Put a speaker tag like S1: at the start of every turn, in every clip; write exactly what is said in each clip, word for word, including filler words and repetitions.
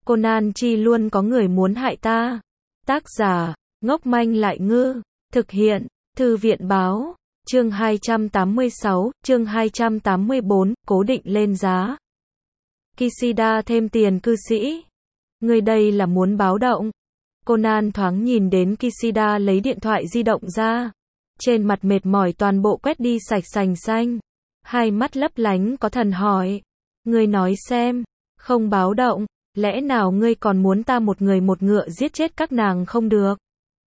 S1: Conan chi luôn có người muốn hại ta. Tác giả, ngốc manh lại ngư. Thực hiện, Thư viện báo. Chương hai trăm tám mươi sáu, chương hai trăm tám mươi bốn, cố định lên giá. Kishida thêm tiền cư sĩ. Người đây là muốn báo động. Conan thoáng nhìn đến Kishida lấy điện thoại di động ra. Trên mặt mệt mỏi toàn bộ quét đi sạch sành xanh. Hai mắt lấp lánh có thần hỏi. Ngươi nói xem, không báo động, lẽ nào ngươi còn muốn ta một người một ngựa giết chết các nàng không được?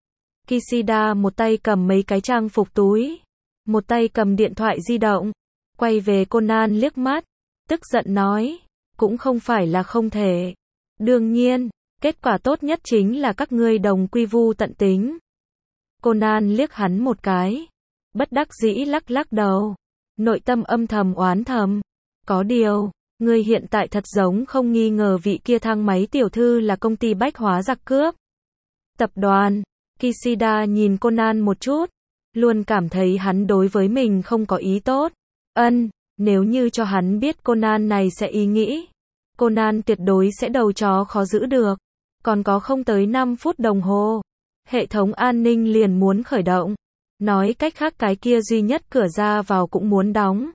S1: Kishida một tay cầm mấy cái trang phục túi, một tay cầm điện thoại di động, quay về Conan liếc mắt, tức giận nói, cũng không phải là không thể. Đương nhiên, kết quả tốt nhất chính là các ngươi đồng quy vu tận tính. Conan liếc hắn một cái, bất đắc dĩ lắc lắc đầu, nội tâm âm thầm oán thầm. Có điều, ngươi hiện tại thật giống không nghi ngờ vị kia thang máy tiểu thư là công ty bách hóa giặc cướp. Tập đoàn, Kishida nhìn Conan một chút, luôn cảm thấy hắn đối với mình không có ý tốt. Ân, nếu như cho hắn biết Conan này sẽ ý nghĩ, Conan tuyệt đối sẽ đầu chó khó giữ được. Còn có không tới năm phút đồng hồ, hệ thống an ninh liền muốn khởi động. Nói cách khác cái kia duy nhất cửa ra vào cũng muốn đóng.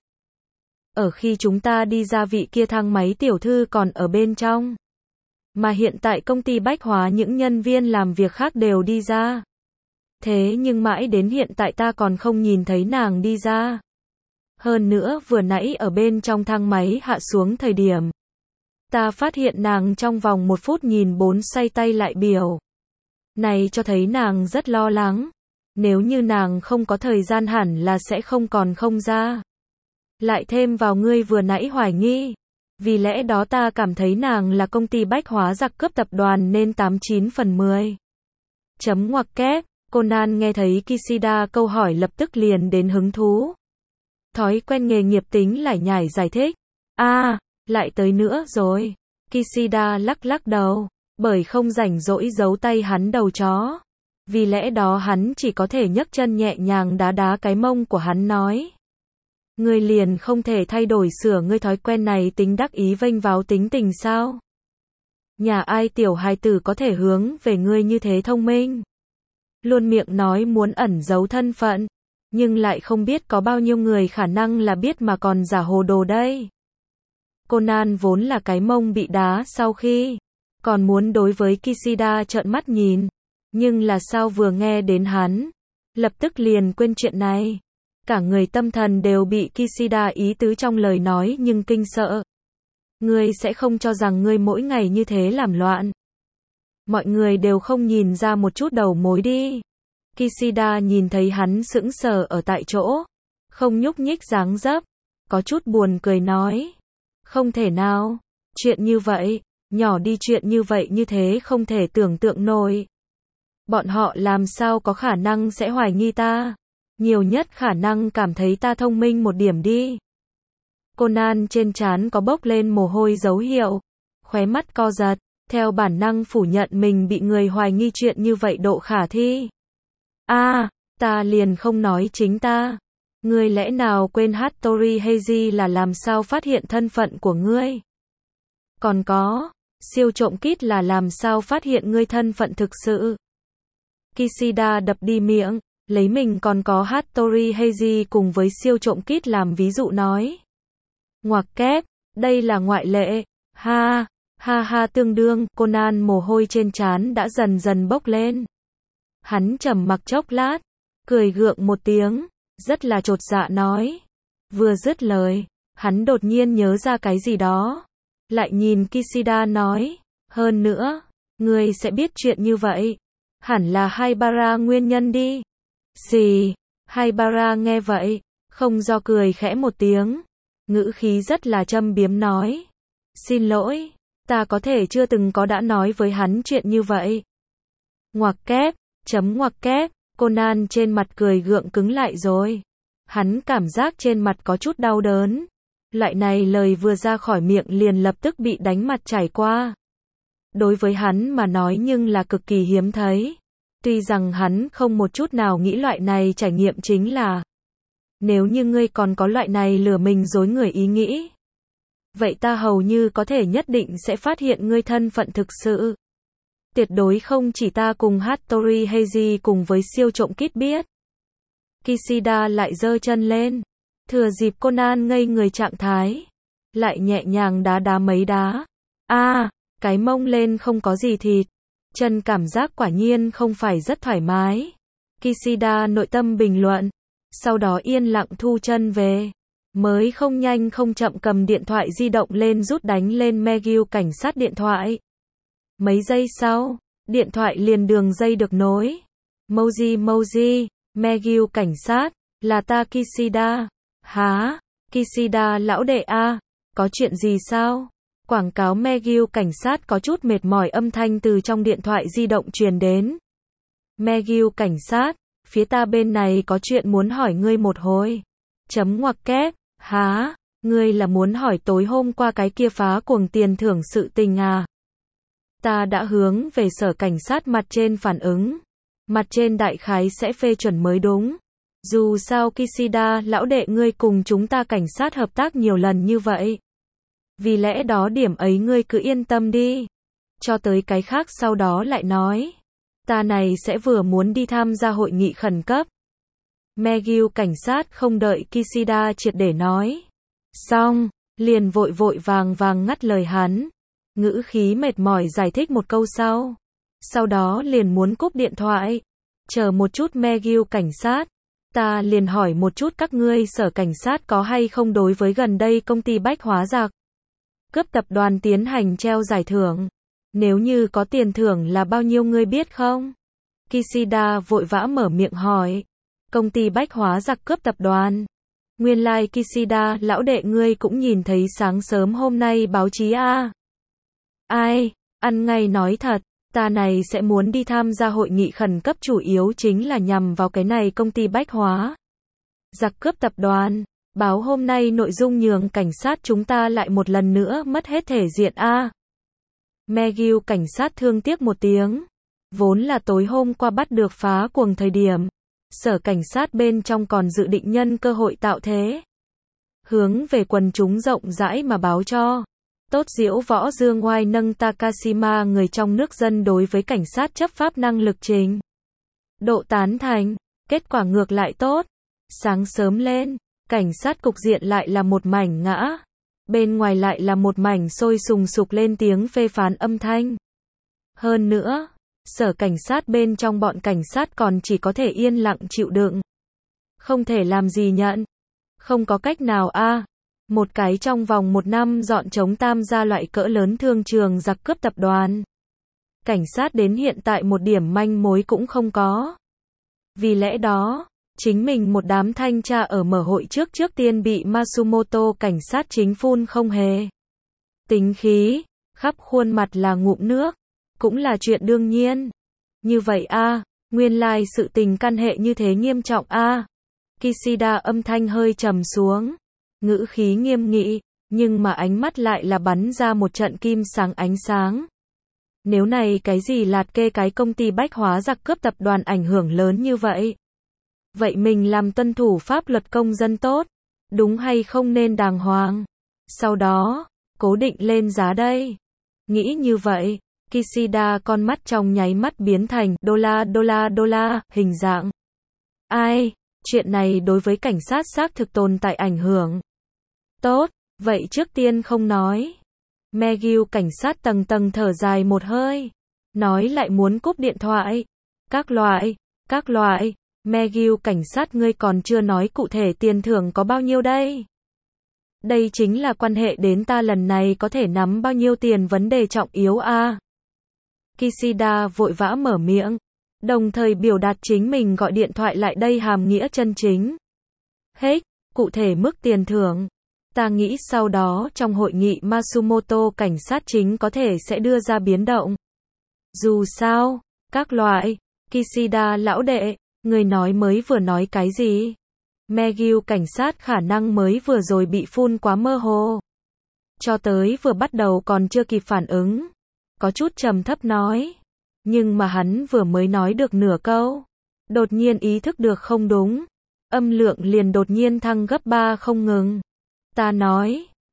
S1: Ở khi chúng ta đi ra vị kia thang máy tiểu thư còn ở bên trong. Mà hiện tại công ty bách hóa những nhân viên làm việc khác đều đi ra. Thế nhưng mãi đến hiện tại ta còn không nhìn thấy nàng đi ra. Hơn nữa vừa nãy ở bên trong thang máy hạ xuống thời điểm, ta phát hiện nàng trong vòng một phút nhìn bốn xoay tay lại biểu. Này cho thấy nàng rất lo lắng. Nếu như nàng không có thời gian hẳn là sẽ không còn không ra. Lại thêm vào ngươi vừa nãy hoài nghi. Vì lẽ đó ta cảm thấy nàng là công ty bách hóa giặc cướp tập đoàn nên tám chín phần mười. Chấm ngoặc kép, Conan nghe thấy Kishida câu hỏi lập tức liền đến hứng thú. Thói quen nghề nghiệp tính lải nhải giải thích. A, à, lại tới nữa rồi. Kishida lắc lắc đầu, bởi không rảnh rỗi giấu tay hắn đầu chó. Vì lẽ đó hắn chỉ có thể nhấc chân nhẹ nhàng đá đá cái mông của hắn nói. Ngươi liền không thể thay đổi sửa ngươi thói quen này tính đắc ý vênh váo tính tình sao? Nhà ai tiểu hài tử có thể hướng về ngươi như thế thông minh? Luôn miệng nói muốn ẩn giấu thân phận, nhưng lại không biết có bao nhiêu người khả năng là biết mà còn giả hồ đồ đây. Conan vốn là cái mông bị đá sau khi, còn muốn đối với Kishida trợn mắt nhìn. Nhưng là sao vừa nghe đến hắn, lập tức liền quên chuyện này. Cả người tâm thần đều bị Kishida ý tứ trong lời nói nhưng kinh sợ. Ngươi sẽ không cho rằng ngươi mỗi ngày như thế làm loạn. Mọi người đều không nhìn ra một chút đầu mối đi. Kishida nhìn thấy hắn sững sờ ở tại chỗ, không nhúc nhích dáng dấp, có chút buồn cười nói. Không thể nào, chuyện như vậy, nhỏ đi chuyện như vậy như thế không thể tưởng tượng nổi. Bọn họ làm sao có khả năng sẽ hoài nghi ta, nhiều nhất khả năng cảm thấy ta thông minh một điểm đi. Conan trên trán có bốc lên mồ hôi dấu hiệu, khóe mắt co giật, theo bản năng phủ nhận mình bị người hoài nghi chuyện như vậy độ khả thi. A, à, ta liền không nói chính ta. Ngươi lẽ nào quên Hattori Heiji là làm sao phát hiện thân phận của ngươi? Còn có, siêu trộm kít là làm sao phát hiện ngươi thân phận thực sự? Kishida đập đi miệng, lấy mình còn có Hattori Heiji cùng với siêu trộm kít làm ví dụ nói. Ngoặc kép, đây là ngoại lệ. Ha, ha ha tương đương, Conan mồ hôi trên trán đã dần dần bốc lên. Hắn trầm mặc chốc lát, cười gượng một tiếng, rất là chột dạ nói. Vừa dứt lời, hắn đột nhiên nhớ ra cái gì đó. Lại nhìn Kishida nói, hơn nữa, ngươi sẽ biết chuyện như vậy. Hẳn là Haibara nguyên nhân đi. Xì, Haibara nghe vậy, không do cười khẽ một tiếng, ngữ khí rất là châm biếm nói. Xin lỗi, ta có thể chưa từng có đã nói với hắn chuyện như vậy. Ngoặc kép, chấm ngoặc kép, Conan trên mặt cười gượng cứng lại rồi. Hắn cảm giác trên mặt có chút đau đớn. Loại này lời vừa ra khỏi miệng liền lập tức bị đánh mặt trải qua. Đối với hắn mà nói nhưng là cực kỳ hiếm thấy. Tuy rằng hắn không một chút nào nghĩ loại này trải nghiệm chính là. Nếu như ngươi còn có loại này lừa mình dối người ý nghĩ. vậy ta hầu như có thể nhất định sẽ phát hiện ngươi thân phận thực sự. Tuyệt đối không chỉ ta cùng Hattori Heiji cùng với siêu trộm Kid biết. Kishida lại giơ chân lên. Thừa dịp Conan ngây người trạng thái. Lại nhẹ nhàng đá đá mấy đá. a à, cái mông lên không có gì thịt. Chân cảm giác quả nhiên không phải rất thoải mái. Kishida nội tâm bình luận. Sau đó yên lặng thu chân về. Mới không nhanh không chậm cầm điện thoại di động lên rút đánh lên Megil cảnh sát điện thoại. Mấy giây sau, điện thoại liền đường dây được nối. Moji Moji, Megil cảnh sát, là ta Kishida. Hả? Kishida lão đệ a, có chuyện gì sao? Quảng cáo Megil cảnh sát có chút mệt mỏi âm thanh từ trong điện thoại di động truyền đến. Megil cảnh sát, phía ta bên này có chuyện muốn hỏi ngươi một hồi. Chấm ngoặc kép, hả? Ngươi là muốn hỏi tối hôm qua cái kia phá cuồng tiền thưởng sự tình à? Ta đã hướng về sở cảnh sát mặt trên phản ứng. Mặt trên đại khái sẽ phê chuẩn mới đúng. Dù sao Kishida lão đệ ngươi cùng chúng ta cảnh sát hợp tác nhiều lần như vậy. Vì lẽ đó điểm ấy ngươi cứ yên tâm đi. Cho tới cái khác sau đó lại nói. Ta này sẽ vừa muốn đi tham gia hội nghị khẩn cấp. Megil cảnh sát không đợi Kishida triệt để nói. Xong, liền vội vội vàng vàng ngắt lời hắn. Ngữ khí mệt mỏi giải thích một câu sau. Sau đó liền muốn cúp điện thoại. Chờ một chút Megil cảnh sát. Ta liền hỏi một chút các ngươi sở cảnh sát có hay không đối với gần đây công ty bách hóa giặc cướp tập đoàn tiến hành treo giải thưởng. Nếu như có tiền thưởng là bao nhiêu ngươi biết không? Kishida vội vã mở miệng hỏi. Công ty bách hóa giặc cướp tập đoàn. Nguyên lai like Kishida lão đệ ngươi cũng nhìn thấy sáng sớm hôm nay báo chí a. À? Ai, ăn ngay nói thật, ta này sẽ muốn đi tham gia hội nghị khẩn cấp chủ yếu chính là nhằm vào cái này công ty bách hóa giặc cướp tập đoàn. Báo hôm nay nội dung nhường cảnh sát chúng ta lại một lần nữa mất hết thể diện a. À? Megil cảnh sát thương tiếc một tiếng. Vốn là tối hôm qua bắt được phá cuồng thời điểm. Sở cảnh sát bên trong còn dự định nhân cơ hội tạo thế. Hướng về quần chúng rộng rãi mà báo cho. Tốt diễu võ dương oai nâng Takashima người trong nước dân đối với cảnh sát chấp pháp năng lực trình. Độ tán thành. Kết quả ngược lại tốt. Sáng sớm lên. Cảnh sát cục diện lại là một mảnh ngã. Bên ngoài lại là một mảnh sôi sùng sục lên tiếng phê phán âm thanh. Hơn nữa, sở cảnh sát bên trong bọn cảnh sát còn chỉ có thể yên lặng chịu đựng. Không thể làm gì nhận. Không có cách nào a. À. Một cái trong vòng một năm dọn chống tam gia loại cỡ lớn thương trường giặc cướp tập đoàn. Cảnh sát đến hiện tại một điểm manh mối cũng không có. Vì lẽ đó, chính mình một đám thanh tra ở mở hội trước trước tiên bị Matsumoto cảnh sát chính phun không hề. Tính khí, khắp khuôn mặt là ngụm nước, cũng là chuyện đương nhiên. Như vậy a, à, nguyên lai like sự tình căn hệ như thế nghiêm trọng a. À. Kishida âm thanh hơi trầm xuống, ngữ khí nghiêm nghị, nhưng mà ánh mắt lại là bắn ra một trận kim sáng ánh sáng. Nếu này cái gì lạt kê cái công ty bách hóa giặc cướp tập đoàn ảnh hưởng lớn như vậy. Vậy mình làm tuân thủ pháp luật công dân tốt, đúng hay không nên đàng hoàng. Sau đó, cố định lên giá đây. Nghĩ như vậy, Kishida con mắt trong nháy mắt biến thành đô la đô la đô la hình dạng. Ai, chuyện này đối với cảnh sát xác thực tồn tại ảnh hưởng. Tốt, vậy trước tiên không nói. Megil cảnh sát tầng tầng thở dài một hơi. Nói lại muốn cúp điện thoại. Các loại, các loại. Megil cảnh sát ngươi còn chưa nói cụ thể tiền thưởng có bao nhiêu đây. Đây chính là quan hệ đến ta lần này có thể nắm bao nhiêu tiền vấn đề trọng yếu a. À. Kishida vội vã mở miệng, đồng thời biểu đạt chính mình gọi điện thoại lại đây hàm nghĩa chân chính. Hết, cụ thể mức tiền thưởng. Ta nghĩ sau đó trong hội nghị Matsumoto cảnh sát chính có thể sẽ đưa ra biến động. Dù sao, các loại, Kishida lão đệ, người nói mới vừa nói cái gì? Megil cảnh sát khả năng mới vừa rồi bị phun quá mơ hồ. Cho tới vừa bắt đầu còn chưa kịp phản ứng. Có chút trầm thấp nói. Nhưng mà hắn vừa mới nói được nửa câu. Đột nhiên ý thức được không đúng. Âm lượng liền đột nhiên thăng gấp ba không ngừng. Ta nói,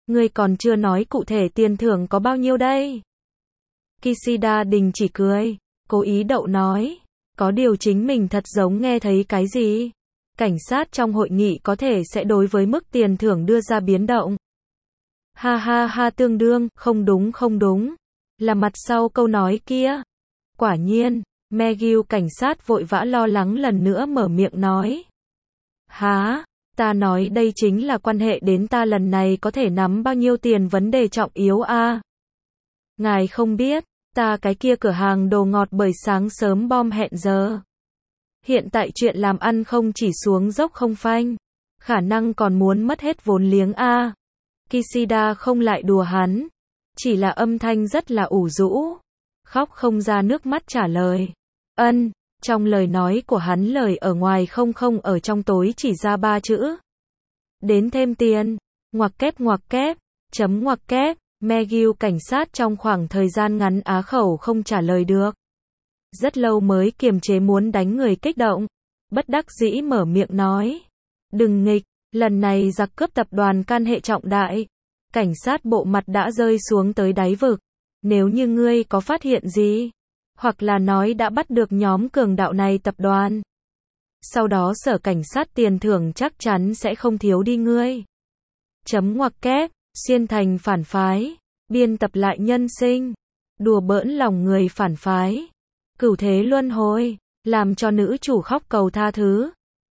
S1: Ngươi còn chưa nói cụ thể tiền thưởng có bao nhiêu đây? Kishida đình chỉ cười, cố ý đậu nói. Có điều chính mình thật giống nghe thấy cái gì. Cảnh sát trong hội nghị có thể sẽ đối với mức tiền thưởng đưa ra biến động. Ha ha ha tương đương, không đúng không đúng. Là mặt sau câu nói kia. Quả nhiên, McGill cảnh sát vội vã lo lắng lần nữa mở miệng nói. Hả? Ta nói đây chính là quan hệ đến ta lần này có thể nắm bao nhiêu tiền vấn đề trọng yếu a. À? Ngài không biết, ta cái kia cửa hàng đồ ngọt bởi sáng sớm bom hẹn giờ. Hiện tại chuyện làm ăn không chỉ xuống dốc không phanh, khả năng còn muốn mất hết vốn liếng a. À? Kishida không lại đùa hắn, chỉ là âm thanh rất là ủ rũ, khóc không ra nước mắt trả lời. Ân, trong lời nói của hắn lời ở ngoài không không ở trong tối chỉ ra ba chữ. Đến thêm tiền, ngoặc kép ngoặc kép, chấm ngoặc kép, McGill cảnh sát trong khoảng thời gian ngắn á khẩu không trả lời được. Rất lâu mới kiềm chế muốn đánh người kích động, bất đắc dĩ mở miệng nói. Đừng nghịch, lần này giặc cướp tập đoàn can hệ trọng đại. Cảnh sát bộ mặt đã rơi xuống tới đáy vực. Nếu như ngươi có phát hiện gì, hoặc là nói đã bắt được nhóm cường đạo này tập đoàn, sau đó sở cảnh sát tiền thưởng chắc chắn sẽ không thiếu đi ngươi. Chấm ngoặc kép, xuyên thành phản phái, biên tập lại nhân sinh, đùa bỡn lòng người phản phái, cửu thế luân hồi, làm cho nữ chủ khóc cầu tha thứ.